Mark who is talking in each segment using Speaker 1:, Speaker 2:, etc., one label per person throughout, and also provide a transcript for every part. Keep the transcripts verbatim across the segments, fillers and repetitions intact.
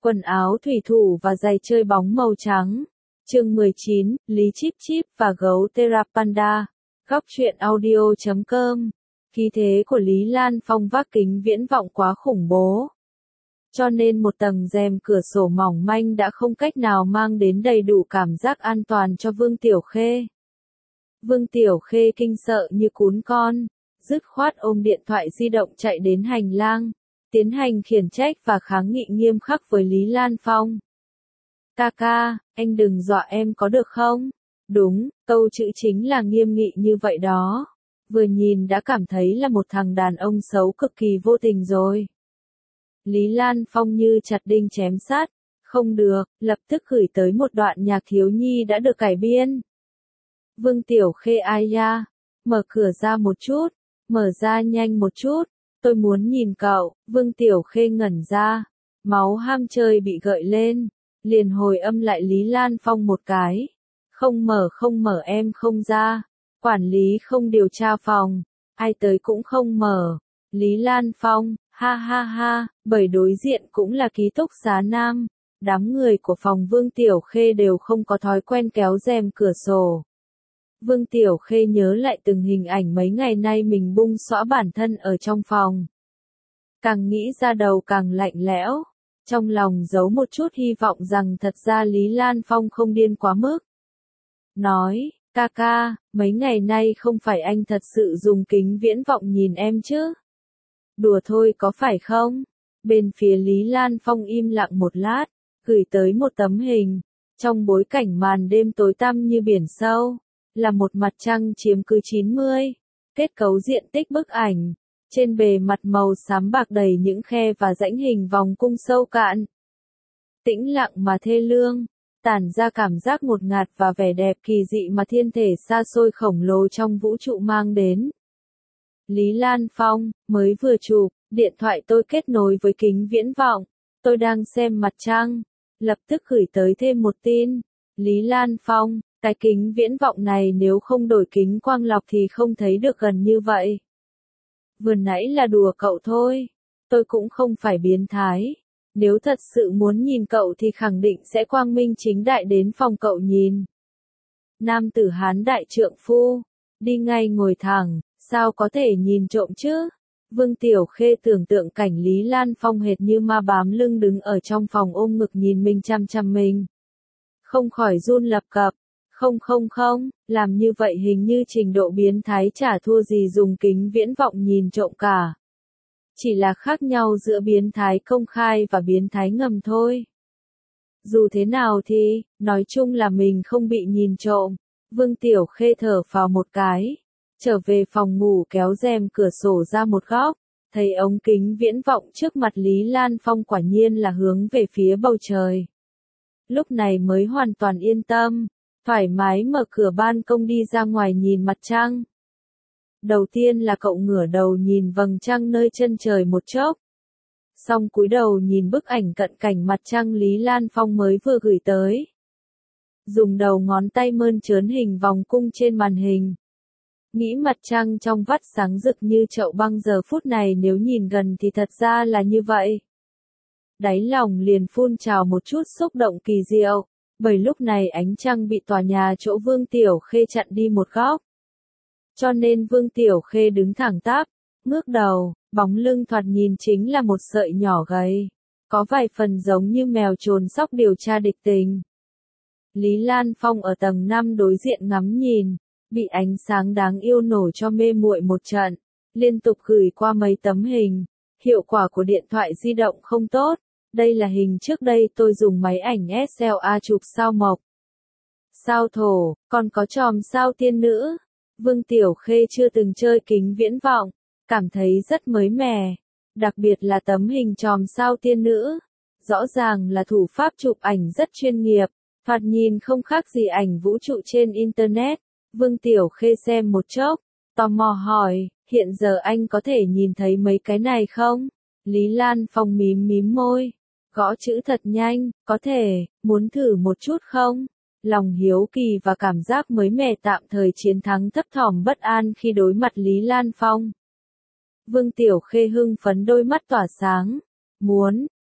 Speaker 1: Quần áo thủy thủ và giày chơi bóng màu trắng. Chương mười chín, Lý Chíp Chíp và gấu Terrapanda. Góc truyện audio chấm com. Khí thế của Lý Lan Phong vác kính viễn vọng quá khủng bố. Cho nên một tầng rèm cửa sổ mỏng manh đã không cách nào mang đến đầy đủ cảm giác an toàn cho Vương Tiểu Khê. Vương Tiểu Khê kinh sợ như cún con, dứt khoát ôm điện thoại di động chạy đến hành lang, tiến hành khiển trách và kháng nghị nghiêm khắc với Lý Lan Phong. Ca ca, anh đừng dọa em có được không? Đúng, câu chữ chính là nghiêm nghị như vậy đó. Vừa nhìn đã cảm thấy là một thằng đàn ông xấu cực kỳ vô tình rồi. Lý Lan Phong như chặt đinh chém sắt, không được, lập tức gửi tới một đoạn nhạc thiếu nhi đã được cải biên. Vương Tiểu Khê ai da, mở cửa ra một chút, mở ra nhanh một chút, tôi muốn nhìn cậu. Vương Tiểu Khê ngẩn ra, máu ham chơi bị gợi lên, liền hồi âm lại Lý Lan Phong một cái. Không mở không mở em không ra, quản lý không điều tra phòng, ai tới cũng không mở. Lý Lan Phong, ha ha ha, bởi đối diện cũng là ký túc xá nam, đám người của phòng Vương Tiểu Khê đều không có thói quen kéo rèm cửa sổ. Vương Tiểu Khê nhớ lại từng hình ảnh mấy ngày nay mình bung xõa bản thân ở trong phòng. Càng nghĩ ra đầu càng lạnh lẽo, trong lòng giấu một chút hy vọng rằng thật ra Lý Lan Phong không điên quá mức. Nói, ca ca, mấy ngày nay không phải anh thật sự dùng kính viễn vọng nhìn em chứ? Đùa thôi có phải không? Bên phía Lý Lan Phong im lặng một lát, gửi tới một tấm hình. Trong bối cảnh màn đêm tối tăm như biển sâu, là một mặt trăng chiếm cứ chín mươi. Kết cấu diện tích bức ảnh, trên bề mặt màu xám bạc đầy những khe và rãnh hình vòng cung sâu cạn. Tĩnh lặng mà thê lương, tản ra cảm giác ngột ngạt và vẻ đẹp kỳ dị mà thiên thể xa xôi khổng lồ trong vũ trụ mang đến. Lý Lan Phong, mới vừa chụp, điện thoại tôi kết nối với kính viễn vọng, tôi đang xem mặt trăng, lập tức gửi tới thêm một tin. Lý Lan Phong, cái kính viễn vọng này nếu không đổi kính quang lọc thì không thấy được gần như vậy. Vừa nãy là đùa cậu thôi, tôi cũng không phải biến thái. Nếu thật sự muốn nhìn cậu thì khẳng định sẽ quang minh chính đại đến phòng cậu nhìn. Nam tử Hán đại trượng phu, đi ngay ngồi thẳng, sao có thể nhìn trộm chứ? Vương Tiểu Khê tưởng tượng cảnh Lý Lan Phong hệt như ma bám lưng đứng ở trong phòng ôm ngực nhìn mình chăm chăm mình. Không khỏi run lập cập, không không không, làm như vậy hình như trình độ biến thái chả thua gì dùng kính viễn vọng nhìn trộm cả. Chỉ là khác nhau giữa biến thái công khai và biến thái ngầm thôi. Dù thế nào thì, nói chung là mình không bị nhìn trộm. Vương Tiểu Khê thở phào một cái, trở về phòng ngủ kéo rèm cửa sổ ra một góc, thấy ống kính viễn vọng trước mặt Lý Lan Phong quả nhiên là hướng về phía bầu trời. Lúc này mới hoàn toàn yên tâm, thoải mái mở cửa ban công đi ra ngoài nhìn mặt trăng. Đầu tiên là cậu ngửa đầu nhìn vầng trăng nơi chân trời một chốc. Xong cúi đầu nhìn bức ảnh cận cảnh mặt trăng Lý Lan Phong mới vừa gửi tới. Dùng đầu ngón tay mơn trớn hình vòng cung trên màn hình. Nghĩ mặt trăng trong vắt sáng rực như chậu băng giờ phút này nếu nhìn gần thì thật ra là như vậy. Đáy lòng liền phun trào một chút xúc động kỳ diệu, bởi lúc này ánh trăng bị tòa nhà chỗ Vương Tiểu Khê chặn đi một góc. Cho nên Vương Tiểu Khê đứng thẳng tắp, ngước đầu, bóng lưng thoạt nhìn chính là một sợi nhỏ gầy, có vài phần giống như mèo trồn sóc điều tra địch tình. Lý Lan Phong ở tầng năm đối diện ngắm nhìn, bị ánh sáng đáng yêu nổ cho mê muội một trận, liên tục gửi qua mấy tấm hình. Hiệu quả của điện thoại di động không tốt, đây là hình trước đây tôi dùng máy ảnh ét lờ a chụp sao mộc. Sao thổ, còn có chòm sao tiên nữ. Vương Tiểu Khê chưa từng chơi kính viễn vọng, cảm thấy rất mới mẻ, đặc biệt là tấm hình chòm sao tiên nữ. Rõ ràng là thủ pháp chụp ảnh rất chuyên nghiệp, thoạt nhìn không khác gì ảnh vũ trụ trên Internet. Vương Tiểu Khê xem một chốc, tò mò hỏi, hiện giờ anh có thể nhìn thấy mấy cái này không? Lý Lan Phong mím mím môi, gõ chữ thật nhanh, có thể, muốn thử một chút không? Lòng hiếu kỳ và cảm giác mới mẻ tạm thời chiến thắng thấp thỏm bất an khi đối mặt Lý Lan Phong. Vương Tiểu Khê hưng phấn đôi mắt tỏa sáng. Muốn,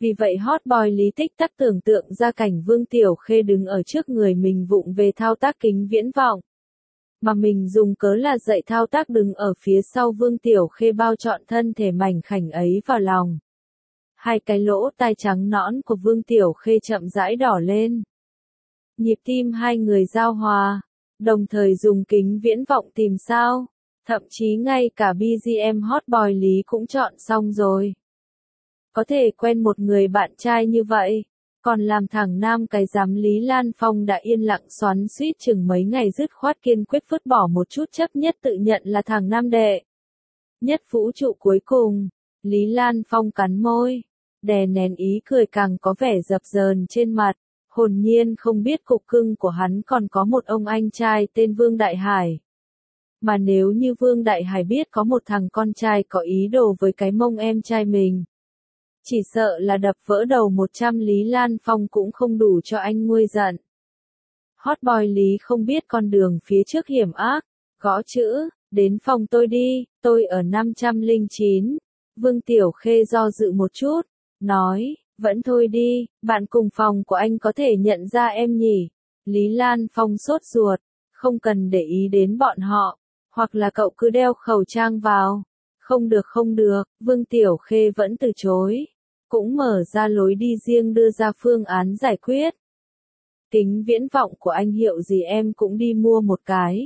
Speaker 1: Vì vậy hot boy Lý tích tắc tưởng tượng ra cảnh Vương Tiểu Khê đứng ở trước người mình vụng về thao tác kính viễn vọng. Mà mình dùng cớ là dạy thao tác đứng ở phía sau Vương Tiểu Khê bao trọn thân thể mảnh khảnh ấy vào lòng. Hai cái lỗ tai trắng nõn của Vương Tiểu Khê chậm rãi đỏ lên. Nhịp tim hai người giao hòa, đồng thời dùng kính viễn vọng tìm sao. Thậm chí ngay cả bê giê em hot boy Lý cũng chọn xong rồi. Có thể quen một người bạn trai như vậy, còn làm thằng nam cái giám Lý Lan Phong đã yên lặng xoắn xuýt chừng mấy ngày dứt khoát kiên quyết vứt bỏ một chút chấp nhất tự nhận là thằng nam đệ. Nhất vũ trụ cuối cùng, Lý Lan Phong cắn môi, đè nén ý cười càng có vẻ dập dờn trên mặt, hồn nhiên không biết cục cưng của hắn còn có một ông anh trai tên Vương Đại Hải. Mà nếu như Vương Đại Hải biết có một thằng con trai có ý đồ với cái mông em trai mình, chỉ sợ là đập vỡ đầu một trăm Lý Lan Phong cũng không đủ cho anh nguôi giận. Hot boy Lý không biết con đường phía trước hiểm ác, gõ chữ, đến phòng tôi đi, tôi ở năm trăm lẻ chín. Vương Tiểu Khê do dự một chút, nói, vẫn thôi đi, bạn cùng phòng của anh có thể nhận ra em nhỉ. Lý Lan Phong sốt ruột, không cần để ý đến bọn họ, hoặc là cậu cứ đeo khẩu trang vào. Không được không được, Vương Tiểu Khê vẫn từ chối, cũng mở ra lối đi riêng đưa ra phương án giải quyết. Kính viễn vọng của anh hiệu gì em cũng đi mua một cái.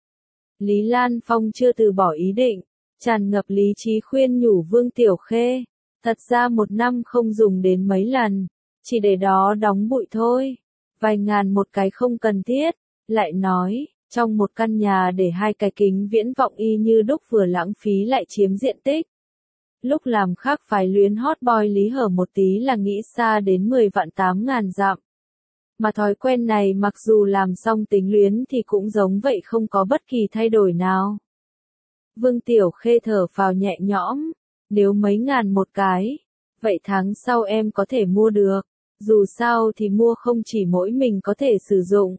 Speaker 1: Lý Lan Phong chưa từ bỏ ý định, tràn ngập lý trí khuyên nhủ Vương Tiểu Khê, thật ra một năm không dùng đến mấy lần, chỉ để đó đóng bụi thôi, vài ngàn một cái không cần thiết, lại nói, trong một căn nhà để hai cái kính viễn vọng y như đúc vừa lãng phí lại chiếm diện tích. Lúc làm khác phái luyến hot boy Lý hở một tí là nghĩ xa đến mười vạn tám ngàn dặm. Mà thói quen này mặc dù làm xong tính luyến thì cũng giống vậy không có bất kỳ thay đổi nào. Vương Tiểu Khê thở phào nhẹ nhõm, nếu mấy ngàn một cái, vậy tháng sau em có thể mua được, dù sao thì mua không chỉ mỗi mình có thể sử dụng.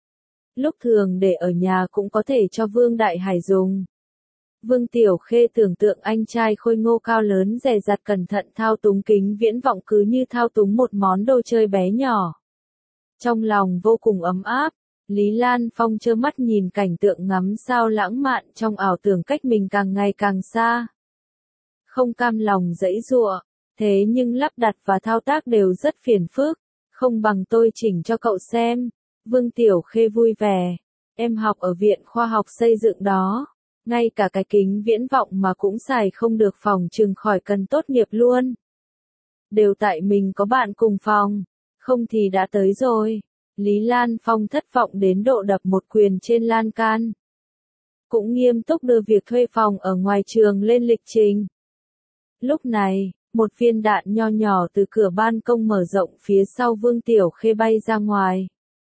Speaker 1: Lúc thường để ở nhà cũng có thể cho Vương Đại Hải dùng. Vương Tiểu Khê tưởng tượng anh trai khôi ngô cao lớn dè dặt cẩn thận thao túng kính viễn vọng cứ như thao túng một món đồ chơi bé nhỏ. Trong lòng vô cùng ấm áp, Lý Lan Phong trơ mắt nhìn cảnh tượng ngắm sao lãng mạn trong ảo tưởng cách mình càng ngày càng xa. Không cam lòng dãy giụa, thế nhưng lắp đặt và thao tác đều rất phiền phức, không bằng tôi chỉnh cho cậu xem. Vương Tiểu Khê vui vẻ, em học ở viện khoa học xây dựng đó, ngay cả cái kính viễn vọng mà cũng xài không được phòng chừng khỏi cần tốt nghiệp luôn. Đều tại mình có bạn cùng phòng, không thì đã tới rồi. Lý Lan Phong thất vọng đến độ đập một quyền trên lan can. Cũng nghiêm túc đưa việc thuê phòng ở ngoài trường lên lịch trình. Lúc này, một viên đạn nho nhỏ từ cửa ban công mở rộng phía sau Vương Tiểu Khê bay ra ngoài.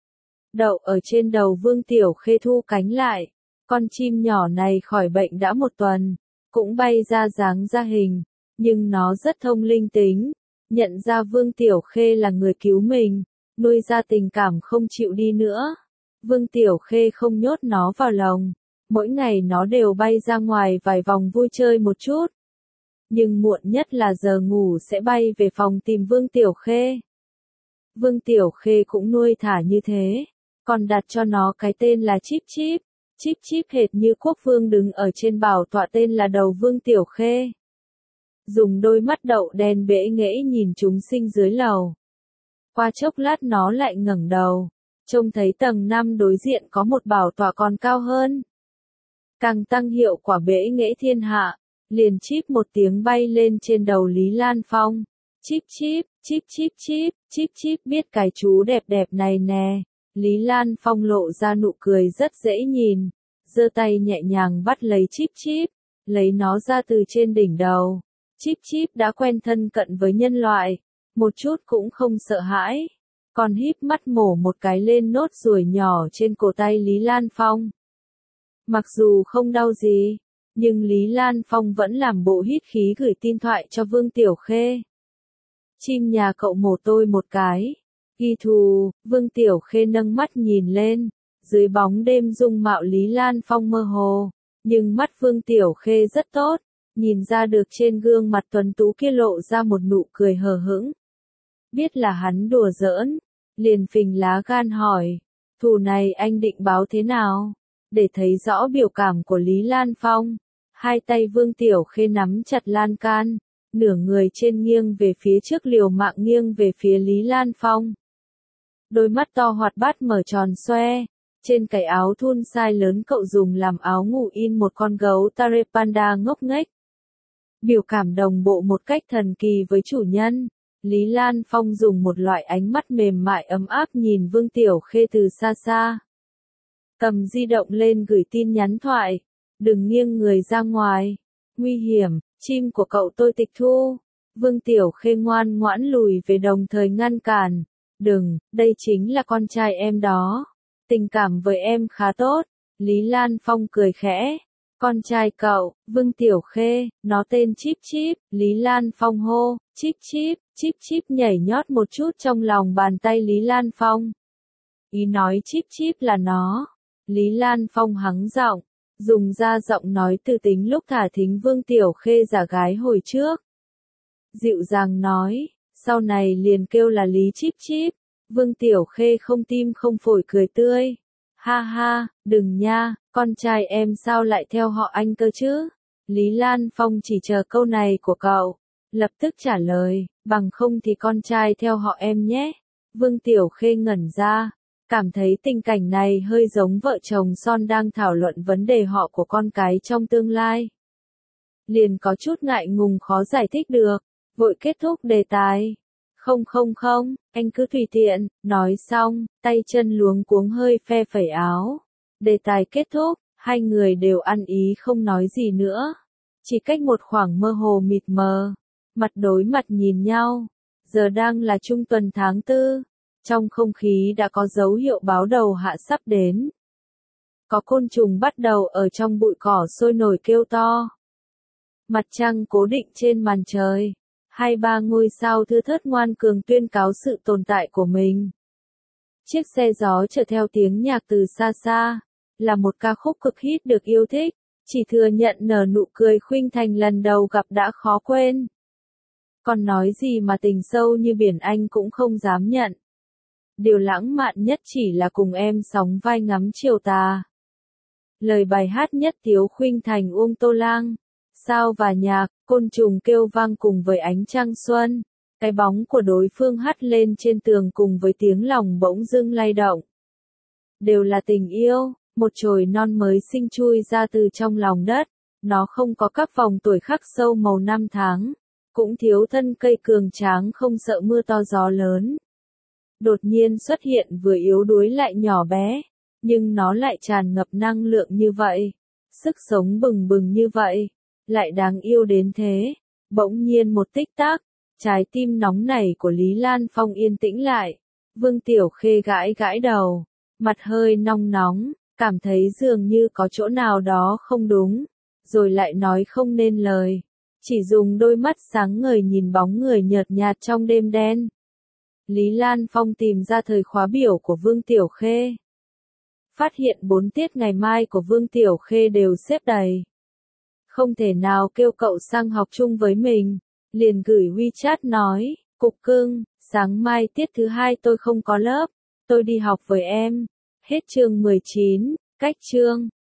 Speaker 1: Đậu ở trên đầu Vương Tiểu Khê thu cánh lại. Con chim nhỏ này khỏi bệnh đã một tuần, cũng bay ra dáng ra hình, nhưng nó rất thông linh tính, nhận ra Vương Tiểu Khê là người cứu mình, nuôi ra tình cảm không chịu đi nữa. Vương Tiểu Khê không nhốt nó vào lồng, mỗi ngày nó đều bay ra ngoài vài vòng vui chơi một chút. Nhưng muộn nhất là giờ ngủ sẽ bay về phòng tìm Vương Tiểu Khê. Vương Tiểu Khê cũng nuôi thả như thế, còn đặt cho nó cái tên là Chip Chip. Chip Chip hệt như quốc vương đứng ở trên bảo tọa tên là đầu Vương Tiểu Khê. Dùng đôi mắt đậu đen bể nghễ nhìn chúng sinh dưới lầu. Qua chốc lát nó lại ngẩng đầu, trông thấy tầng năm đối diện có một bảo tọa còn cao hơn. Càng tăng hiệu quả bể nghễ thiên hạ, liền chip một tiếng bay lên trên đầu Lý Lan Phong. Chip Chip, Chip Chip Chip, Chip Chip biết cái chú đẹp đẹp này nè. Lý Lan Phong lộ ra nụ cười rất dễ nhìn, giơ tay nhẹ nhàng bắt lấy Chip Chip, lấy nó ra từ trên đỉnh đầu. Chip Chip đã quen thân cận với nhân loại, một chút cũng không sợ hãi, còn híp mắt mổ một cái lên nốt ruồi nhỏ trên cổ tay Lý Lan Phong. Mặc dù không đau gì, nhưng Lý Lan Phong vẫn làm bộ hít khí gửi tin thoại cho Vương Tiểu Khê. Chim nhà cậu mổ tôi một cái. Ghi thù, Vương Tiểu Khê nâng mắt nhìn lên, dưới bóng đêm dung mạo Lý Lan Phong mơ hồ, nhưng mắt Vương Tiểu Khê rất tốt, nhìn ra được trên gương mặt tuấn tú kia lộ ra một nụ cười hờ hững. biết là hắn đùa giỡn, liền phình lá gan hỏi, thù này anh định báo thế nào? Để thấy rõ biểu cảm của Lý Lan Phong, hai tay Vương Tiểu Khê nắm chặt lan can, nửa người trên nghiêng về phía trước liều mạng nghiêng về phía Lý Lan Phong. Đôi mắt to hoạt bát mở tròn xoe, trên cái áo thun size lớn cậu dùng làm áo ngủ in một con gấu Tare Panda ngốc nghếch. Biểu cảm đồng bộ một cách thần kỳ với chủ nhân, Lý Lan Phong dùng một loại ánh mắt mềm mại ấm áp nhìn Vương Tiểu Khê từ xa xa. Cầm di động lên gửi tin nhắn thoại, đừng nghiêng người ra ngoài, nguy hiểm, chim của cậu tôi tịch thu. Vương Tiểu Khê ngoan ngoãn lùi về đồng thời ngăn cản, đừng, đây chính là con trai em đó, tình cảm với em khá tốt. Lý Lan Phong cười khẽ, con trai cậu, Vương Tiểu Khê, nó tên Chip Chip. Lý Lan Phong hô, Chip Chip. Chip Chip nhảy nhót một chút trong lòng bàn tay Lý Lan Phong. Ý nói Chip Chip là nó. Lý Lan Phong hắng giọng, dùng ra giọng nói từ tính lúc thả thính Vương Tiểu Khê giả gái hồi trước. Dịu dàng nói, sau này liền kêu là Lý Chip Chip. Vương Tiểu Khê không tim không phổi cười tươi. Ha ha, đừng nha, con trai em sao lại theo họ anh cơ chứ? Lý Lan Phong chỉ chờ câu này của cậu, lập tức trả lời, bằng không thì con trai theo họ em nhé. Vương Tiểu Khê ngẩn ra, cảm thấy tình cảnh này hơi giống vợ chồng son đang thảo luận vấn đề họ của con cái trong tương lai. Liền có chút ngại ngùng khó giải thích được, vội kết thúc đề tài. Không không không, anh cứ tùy tiện, nói xong, tay chân luống cuống hơi phe phẩy áo. Đề tài kết thúc, hai người đều ăn ý không nói gì nữa. Chỉ cách một khoảng mơ hồ mịt mờ, mặt đối mặt nhìn nhau. Giờ đang là trung tuần tháng tư, trong không khí đã có dấu hiệu báo đầu hạ sắp đến. Có côn trùng bắt đầu ở trong bụi cỏ sôi nổi kêu to. Mặt trăng cố định trên màn trời. Hai ba ngôi sao thưa thớt ngoan cường tuyên cáo sự tồn tại của mình. Chiếc xe gió chở theo tiếng nhạc từ xa xa, là một ca khúc cực hit được yêu thích, chỉ thừa nhận nở nụ cười khuynh thành lần đầu gặp đã khó quên. Còn nói gì mà tình sâu như biển anh cũng không dám nhận. Điều lãng mạn nhất chỉ là cùng em sóng vai ngắm chiều tà. Lời bài hát nhất Tiếu khuynh thành Uông Tô Lang. Sao và nhạc, côn trùng kêu vang cùng với ánh trăng xuân. Cái bóng của đối phương hắt lên trên tường cùng với tiếng lòng bỗng dưng lay động. Đều là tình yêu, một chồi non mới sinh chui ra từ trong lòng đất. Nó không có các vòng tuổi khắc sâu màu năm tháng. Cũng thiếu thân cây cường tráng không sợ mưa to gió lớn. Đột nhiên xuất hiện vừa yếu đuối lại nhỏ bé. Nhưng nó lại tràn ngập năng lượng như vậy. Sức sống bừng bừng như vậy. Lại đáng yêu đến thế. Bỗng nhiên một tích tắc, trái tim nóng nảy của Lý Lan Phong yên tĩnh lại. Vương Tiểu Khê gãi gãi đầu, mặt hơi nong nóng, cảm thấy dường như có chỗ nào đó không đúng, rồi lại nói không nên lời. Chỉ dùng đôi mắt sáng ngời nhìn bóng người nhợt nhạt trong đêm đen. Lý Lan Phong tìm ra thời khóa biểu của Vương Tiểu Khê. Phát hiện bốn tiết ngày mai của Vương Tiểu Khê đều xếp đầy. Không thể nào kêu cậu sang học chung với mình. Liền gửi WeChat nói, cục cưng, sáng mai tiết thứ hai tôi không có lớp, tôi đi học với em. Hết chương mười chín, cách chương.